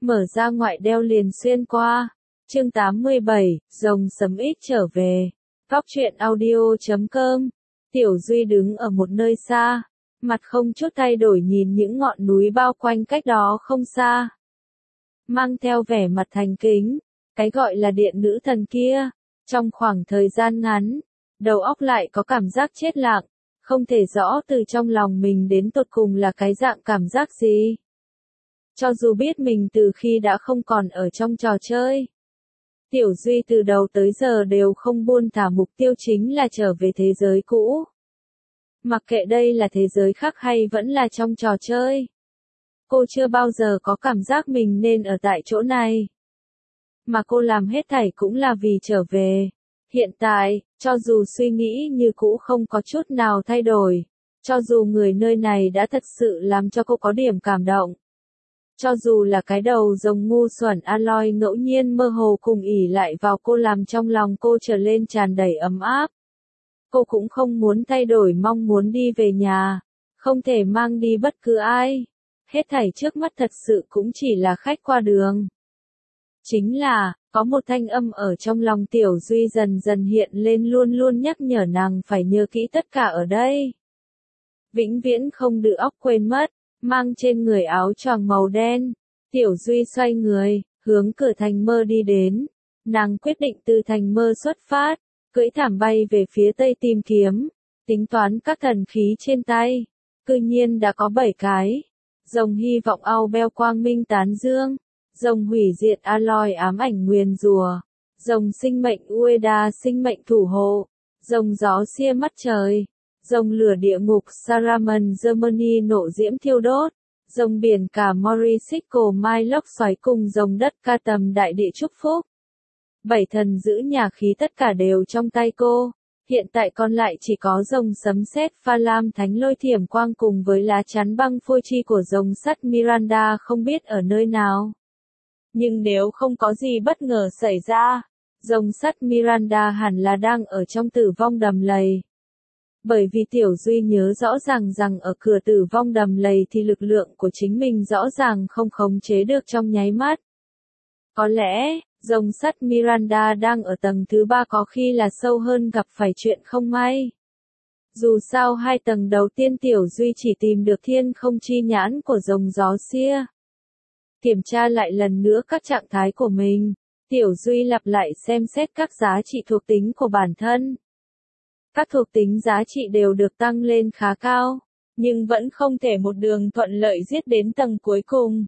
Mở ra ngoại đeo liền xuyên qua. Chương 87, rồng sấm ít trở về. Góc truyện audio.com. Tiểu Duy đứng ở một nơi xa, mặt không chút thay đổi nhìn những ngọn núi bao quanh cách đó không xa. Mang theo vẻ mặt thành kính, cái gọi là điện nữ thần kia, trong khoảng thời gian ngắn, đầu óc lại có cảm giác chết lặng, không thể rõ từ trong lòng mình đến tột cùng là cái dạng cảm giác gì. Cho dù biết mình từ khi đã không còn ở trong trò chơi, Tiểu Duy từ đầu tới giờ đều không buông thả mục tiêu chính là trở về thế giới cũ. Mặc kệ đây là thế giới khác hay vẫn là trong trò chơi. Cô chưa bao giờ có cảm giác mình nên ở tại chỗ này. Mà cô làm hết thảy cũng là vì trở về. Hiện tại, cho dù suy nghĩ như cũ không có chút nào thay đổi, cho dù người nơi này đã thật sự làm cho cô có điểm cảm động, cho dù là cái đầu rồng ngu xuẩn Aloy ngẫu nhiên mơ hồ cùng ỉ lại vào cô làm trong lòng cô trở lên tràn đầy ấm áp, cô cũng không muốn thay đổi mong muốn đi về nhà, không thể mang đi bất cứ ai. Hết thảy trước mắt thật sự cũng chỉ là khách qua đường. Chính là, có một thanh âm ở trong lòng Tiểu Duy dần dần hiện lên luôn luôn nhắc nhở nàng phải nhớ kỹ tất cả ở đây. Vĩnh viễn không được óc quên mất, mang trên người áo choàng màu đen. Tiểu Duy xoay người, hướng cửa thành mơ đi đến. Nàng quyết định từ thành mơ xuất phát, cưỡi thảm bay về phía tây tìm kiếm, tính toán các thần khí trên tay. Cư nhiên đã có 7 cái. Rồng hy vọng ao beo quang minh tán dương. Rồng hủy diệt Aloy ám ảnh nguyền rùa. Rồng sinh mệnh Ueda sinh mệnh thủ hộ. Rồng gió xia mắt trời. Rồng lửa địa ngục Saramon Germany nộ diễm thiêu đốt. Rồng biển cả Morisico Mai lốc xoáy cùng rồng đất ca tầm đại địa chúc phúc. 7 thần giữ nhà khí tất cả đều trong tay cô. Hiện tại còn lại chỉ có rồng sấm sét pha lam thánh lôi thiểm quang cùng với lá chắn băng phôi chi của rồng sắt Miranda không biết ở nơi nào. Nhưng nếu không có gì bất ngờ xảy ra, rồng sắt Miranda hẳn là đang ở trong tử vong đầm lầy. Bởi vì Tiểu Duy nhớ rõ ràng rằng ở cửa tử vong đầm lầy thì lực lượng của chính mình rõ ràng không khống chế được trong nháy mắt. Có lẽ, rồng sắt Miranda đang ở tầng thứ 3 có khi là sâu hơn gặp phải chuyện không may. Dù sao 2 tầng đầu tiên Tiểu Duy chỉ tìm được thiên không chi nhãn của rồng gió xia. Kiểm tra lại lần nữa các trạng thái của mình, Tiểu Duy lặp lại xem xét các giá trị thuộc tính của bản thân. Các thuộc tính giá trị đều được tăng lên khá cao, nhưng vẫn không thể một đường thuận lợi giết đến tầng cuối cùng.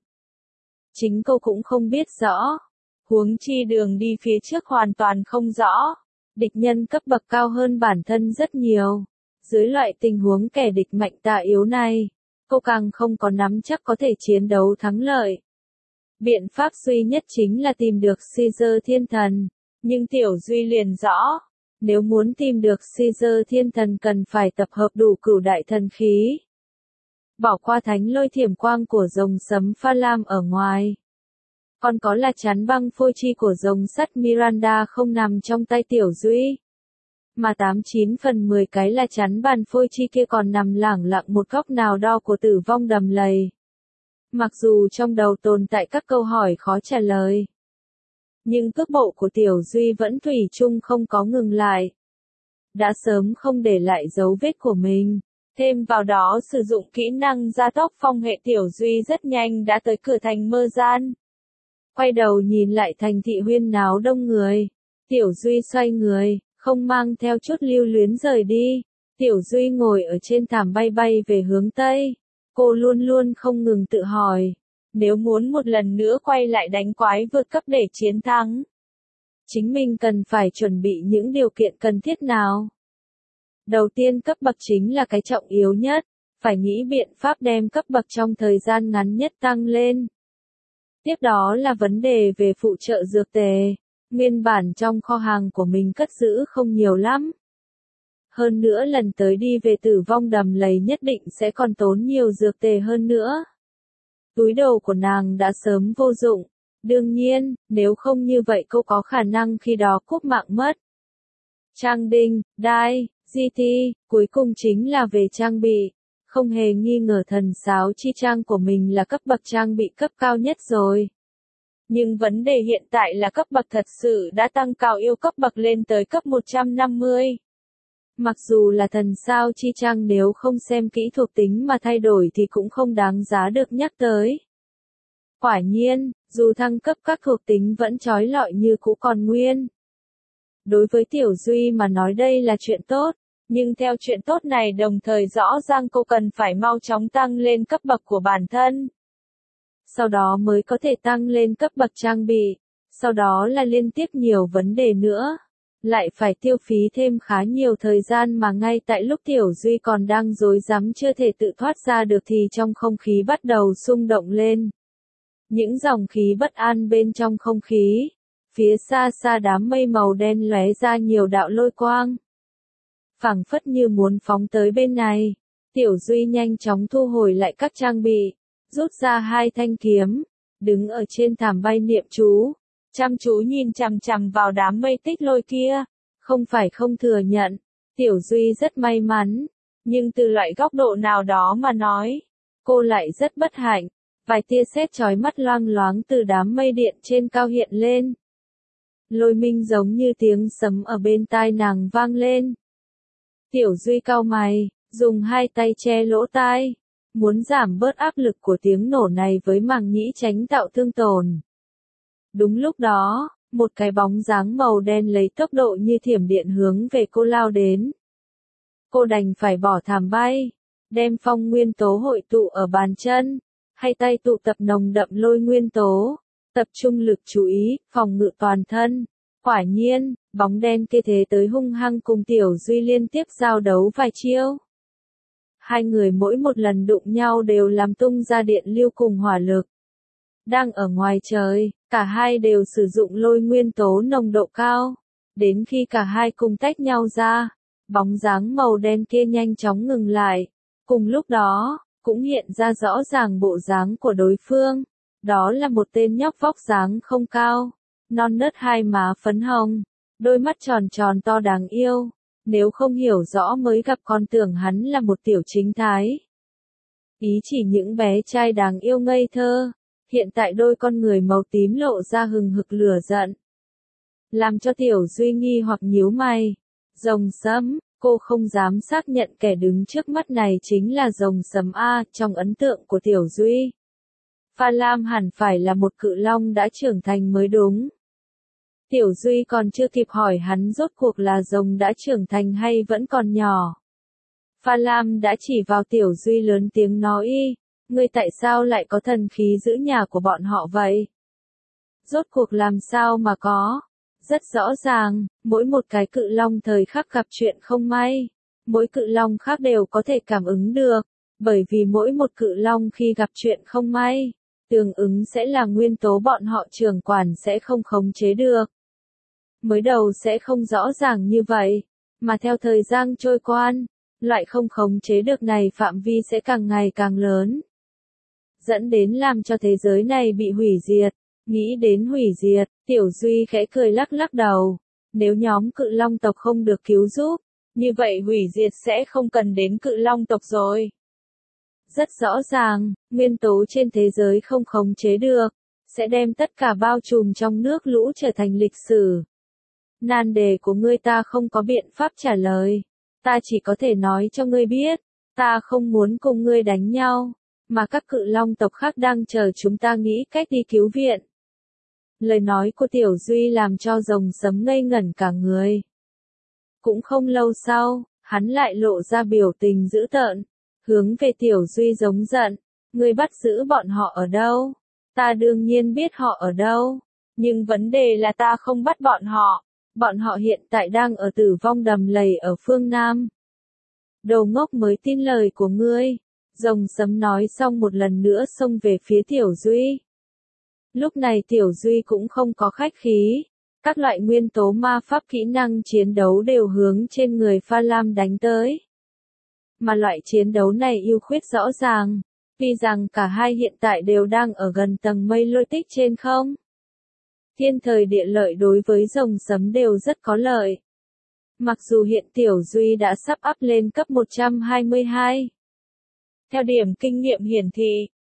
Chính cô cũng không biết rõ, huống chi đường đi phía trước hoàn toàn không rõ. Địch nhân cấp bậc cao hơn bản thân rất nhiều. Dưới loại tình huống kẻ địch mạnh tà yếu này, cô càng không có nắm chắc có thể chiến đấu thắng lợi. Biện pháp duy nhất chính là tìm được Caesar thiên thần, nhưng Tiểu Duy liền rõ, nếu muốn tìm được Caesar thiên thần cần phải tập hợp đủ cửu đại thần khí. Bỏ qua thánh lôi thiểm quang của rồng sấm pha lam ở ngoài. Còn có là chắn băng phôi chi của rồng sắt Miranda không nằm trong tay Tiểu Duy. Mà 89 phần 10 cái là chắn bàn phôi chi kia còn nằm lẳng lặng một góc nào đó của tử vong đầm lầy. Mặc dù trong đầu tồn tại các câu hỏi khó trả lời, nhưng cước bộ của Tiểu Duy vẫn thủy chung không có ngừng lại. Đã sớm không để lại dấu vết của mình. Thêm vào đó sử dụng kỹ năng gia tốc phong hệ Tiểu Duy rất nhanh đã tới cửa thành mơ gian. Quay đầu nhìn lại thành thị huyên náo đông người. Tiểu Duy xoay người, không mang theo chút lưu luyến rời đi. Tiểu Duy ngồi ở trên thảm bay bay về hướng Tây. Cô luôn luôn không ngừng tự hỏi, nếu muốn một lần nữa quay lại đánh quái vượt cấp để chiến thắng, chính mình cần phải chuẩn bị những điều kiện cần thiết nào? Đầu tiên cấp bậc chính là cái trọng yếu nhất, phải nghĩ biện pháp đem cấp bậc trong thời gian ngắn nhất tăng lên. Tiếp đó là vấn đề về phụ trợ dược tề, nguyên bản trong kho hàng của mình cất giữ không nhiều lắm. Hơn nữa lần tới đi về tử vong đầm lầy nhất định sẽ còn tốn nhiều dược tề hơn nữa. Túi đồ của nàng đã sớm vô dụng. Đương nhiên, nếu không như vậy cô có khả năng khi đó cúp mạng mất. Trang đinh, đai, GT, cuối cùng chính là về trang bị. Không hề nghi ngờ thần sáo chi trang của mình là cấp bậc trang bị cấp cao nhất rồi. Nhưng vấn đề hiện tại là cấp bậc thật sự đã tăng cao yêu cấp bậc lên tới cấp 150. Mặc dù là thần sao chi chăng nếu không xem kỹ thuộc tính mà thay đổi thì cũng không đáng giá được nhắc tới. Quả nhiên, dù thăng cấp các thuộc tính vẫn chói lọi như cũ còn nguyên. Đối với Tiểu Duy mà nói đây là chuyện tốt, nhưng theo chuyện tốt này đồng thời rõ ràng cô cần phải mau chóng tăng lên cấp bậc của bản thân. Sau đó mới có thể tăng lên cấp bậc trang bị, sau đó là liên tiếp nhiều vấn đề nữa. Lại phải tiêu phí thêm khá nhiều thời gian mà ngay tại lúc Tiểu Duy còn đang rối rắm chưa thể tự thoát ra được thì trong không khí bắt đầu xung động lên. Những dòng khí bất an bên trong không khí, phía xa xa đám mây màu đen lóe ra nhiều đạo lôi quang. Phảng phất như muốn phóng tới bên này, Tiểu Duy nhanh chóng thu hồi lại các trang bị, rút ra 2 thanh kiếm, đứng ở trên thảm bay niệm chú, chăm chú nhìn chằm chằm vào đám mây tích lôi kia. Không phải không thừa nhận, Tiểu Duy rất may mắn, nhưng từ loại góc độ nào đó mà nói, cô lại rất bất hạnh. Vài tia sét chói mắt loang loáng từ đám mây điện trên cao hiện lên. Lôi minh giống như tiếng sấm ở bên tai nàng vang lên. Tiểu Duy cau mày, dùng 2 tay che lỗ tai, muốn giảm bớt áp lực của tiếng nổ này với màng nhĩ tránh tạo thương tổn. Đúng lúc đó, một cái bóng dáng màu đen lấy tốc độ như thiểm điện hướng về cô lao đến. Cô đành phải bỏ thảm bay, đem phong nguyên tố hội tụ ở bàn chân, hai tay tụ tập nồng đậm lôi nguyên tố, tập trung lực chú ý, phòng ngự toàn thân. Quả nhiên, bóng đen kia thế tới hung hăng cùng Tiểu Duy liên tiếp giao đấu vài chiêu. Hai người mỗi một lần đụng nhau đều làm tung ra điện lưu cùng hỏa lực. Đang ở ngoài trời, cả hai đều sử dụng lôi nguyên tố nồng độ cao. Đến khi cả hai cùng tách nhau ra, bóng dáng màu đen kia nhanh chóng ngừng lại. Cùng lúc đó, cũng hiện ra rõ ràng bộ dáng của đối phương. Đó là một tên nhóc vóc dáng không cao, non nớt hai má phấn hồng, đôi mắt tròn tròn to đáng yêu. Nếu không hiểu rõ mới gặp còn tưởng hắn là một tiểu chính thái. Ý chỉ những bé trai đáng yêu ngây thơ, hiện tại đôi con người màu tím lộ ra hừng hực lửa giận. Làm cho Tiểu Duy nghi hoặc nhíu mày. Rồng sấm, cô không dám xác nhận kẻ đứng trước mắt này chính là rồng sấm A trong ấn tượng của Tiểu Duy. Pha Lam hẳn phải là một cự long đã trưởng thành mới đúng. Tiểu Duy còn chưa kịp hỏi hắn rốt cuộc là rồng đã trưởng thành hay vẫn còn nhỏ. Pha Lam đã chỉ vào Tiểu Duy lớn tiếng nói, ngươi tại sao lại có thần khí giữ nhà của bọn họ vậy? Rốt cuộc làm sao mà có? Rất rõ ràng, mỗi một cái cự long thời khắc gặp chuyện không may, mỗi cự long khác đều có thể cảm ứng được, bởi vì mỗi một cự long khi gặp chuyện không may, tương ứng sẽ là nguyên tố bọn họ trưởng quản sẽ không khống chế được. Mới đầu sẽ không rõ ràng như vậy, mà theo thời gian trôi qua, loại không khống chế được này phạm vi sẽ càng ngày càng lớn, dẫn đến làm cho thế giới này bị hủy diệt. Nghĩ đến hủy diệt, Tiểu Duy khẽ cười lắc lắc đầu. Nếu nhóm cự long tộc không được cứu giúp, như vậy hủy diệt sẽ không cần đến cự long tộc rồi. Rất rõ ràng, nguyên tố trên thế giới không khống chế được, sẽ đem tất cả bao trùm trong nước lũ trở thành lịch sử. Nan đề của ngươi ta không có biện pháp trả lời. Ta chỉ có thể nói cho ngươi biết, ta không muốn cùng ngươi đánh nhau, mà các cự long tộc khác đang chờ chúng ta nghĩ cách đi cứu viện. Lời nói của Tiểu Duy làm cho rồng sấm ngây ngẩn cả người. Cũng không lâu sau, hắn lại lộ ra biểu tình dữ tợn, hướng về Tiểu Duy giống giận, ngươi bắt giữ bọn họ ở đâu? Ta đương nhiên biết họ ở đâu, nhưng vấn đề là ta không bắt bọn họ hiện tại đang ở Tử Vong Đầm Lầy ở phương Nam. Đồ ngốc mới tin lời của ngươi, rồng sấm nói xong một lần nữa xông về phía Tiểu Duy. Lúc này Tiểu Duy cũng không có khách khí, các loại nguyên tố ma pháp kỹ năng chiến đấu đều hướng trên người Pha Lam đánh tới. Mà loại chiến đấu này ưu khuyết rõ ràng, tuy rằng cả hai hiện tại đều đang ở gần tầng mây lôi tích trên không. Thiên thời địa lợi đối với rồng sấm đều rất có lợi. Mặc dù hiện Tiểu Duy đã sắp up lên cấp 122. Theo điểm kinh nghiệm hiển thị,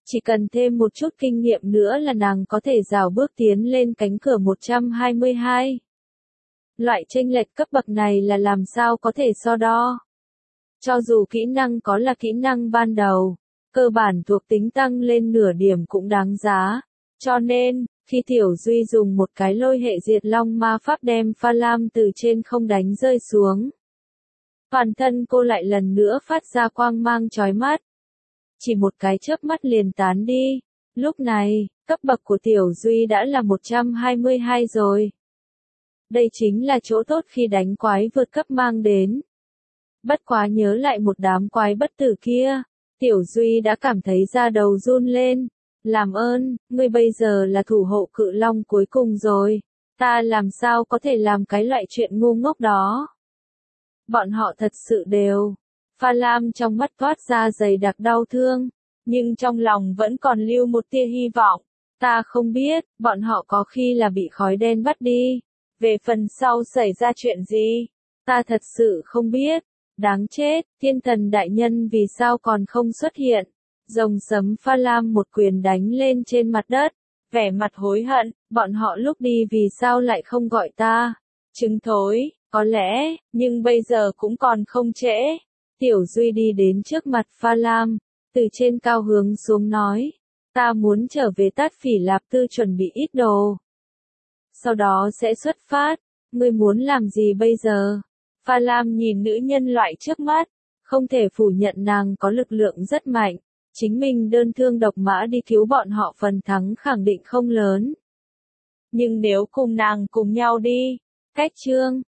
Chỉ cần thêm một chút kinh nghiệm nữa là nàng có thể rào bước tiến lên cánh cửa 122. Loại chênh lệch cấp bậc này là làm sao có thể so đo. Cho dù kỹ năng có là kỹ năng ban đầu, cơ bản thuộc tính tăng lên nửa điểm cũng đáng giá. Cho nên, khi Tiểu Duy dùng một cái lôi hệ diệt long ma pháp đem Pha Lam từ trên không đánh rơi xuống, toàn thân cô lại lần nữa phát ra quang mang chói mắt. Chỉ một cái chớp mắt liền tán đi. Lúc này, cấp bậc của Tiểu Duy đã là 122 rồi. Đây chính là chỗ tốt khi đánh quái vượt cấp mang đến. Bất quá nhớ lại một đám quái bất tử kia, Tiểu Duy đã cảm thấy da đầu run lên. Làm ơn, ngươi bây giờ là thủ hộ cự long cuối cùng rồi. Ta làm sao có thể làm cái loại chuyện ngu ngốc đó. Bọn họ thật sự đều. Pha Lam trong mắt toát ra dày đặc đau thương, nhưng trong lòng vẫn còn lưu một tia hy vọng. Ta không biết, bọn họ có khi là bị khói đen bắt đi. Về phần sau xảy ra chuyện gì, ta thật sự không biết. Đáng chết, thiên thần đại nhân vì sao còn không xuất hiện. Rồng sấm Pha Lam một quyền đánh lên trên mặt đất, vẻ mặt hối hận, bọn họ lúc đi vì sao lại không gọi ta. Trứng thối, có lẽ, nhưng bây giờ cũng còn không trễ. Tiểu Duy đi đến trước mặt Pha Lam, từ trên cao hướng xuống nói, ta muốn trở về Tát Phỉ Lạp Tư chuẩn bị ít đồ. Sau đó sẽ xuất phát, ngươi muốn làm gì bây giờ? Pha Lam nhìn nữ nhân loại trước mắt, không thể phủ nhận nàng có lực lượng rất mạnh, chính mình đơn thương độc mã đi cứu bọn họ phần thắng khẳng định không lớn. Nhưng nếu cùng nàng cùng nhau đi, cách chương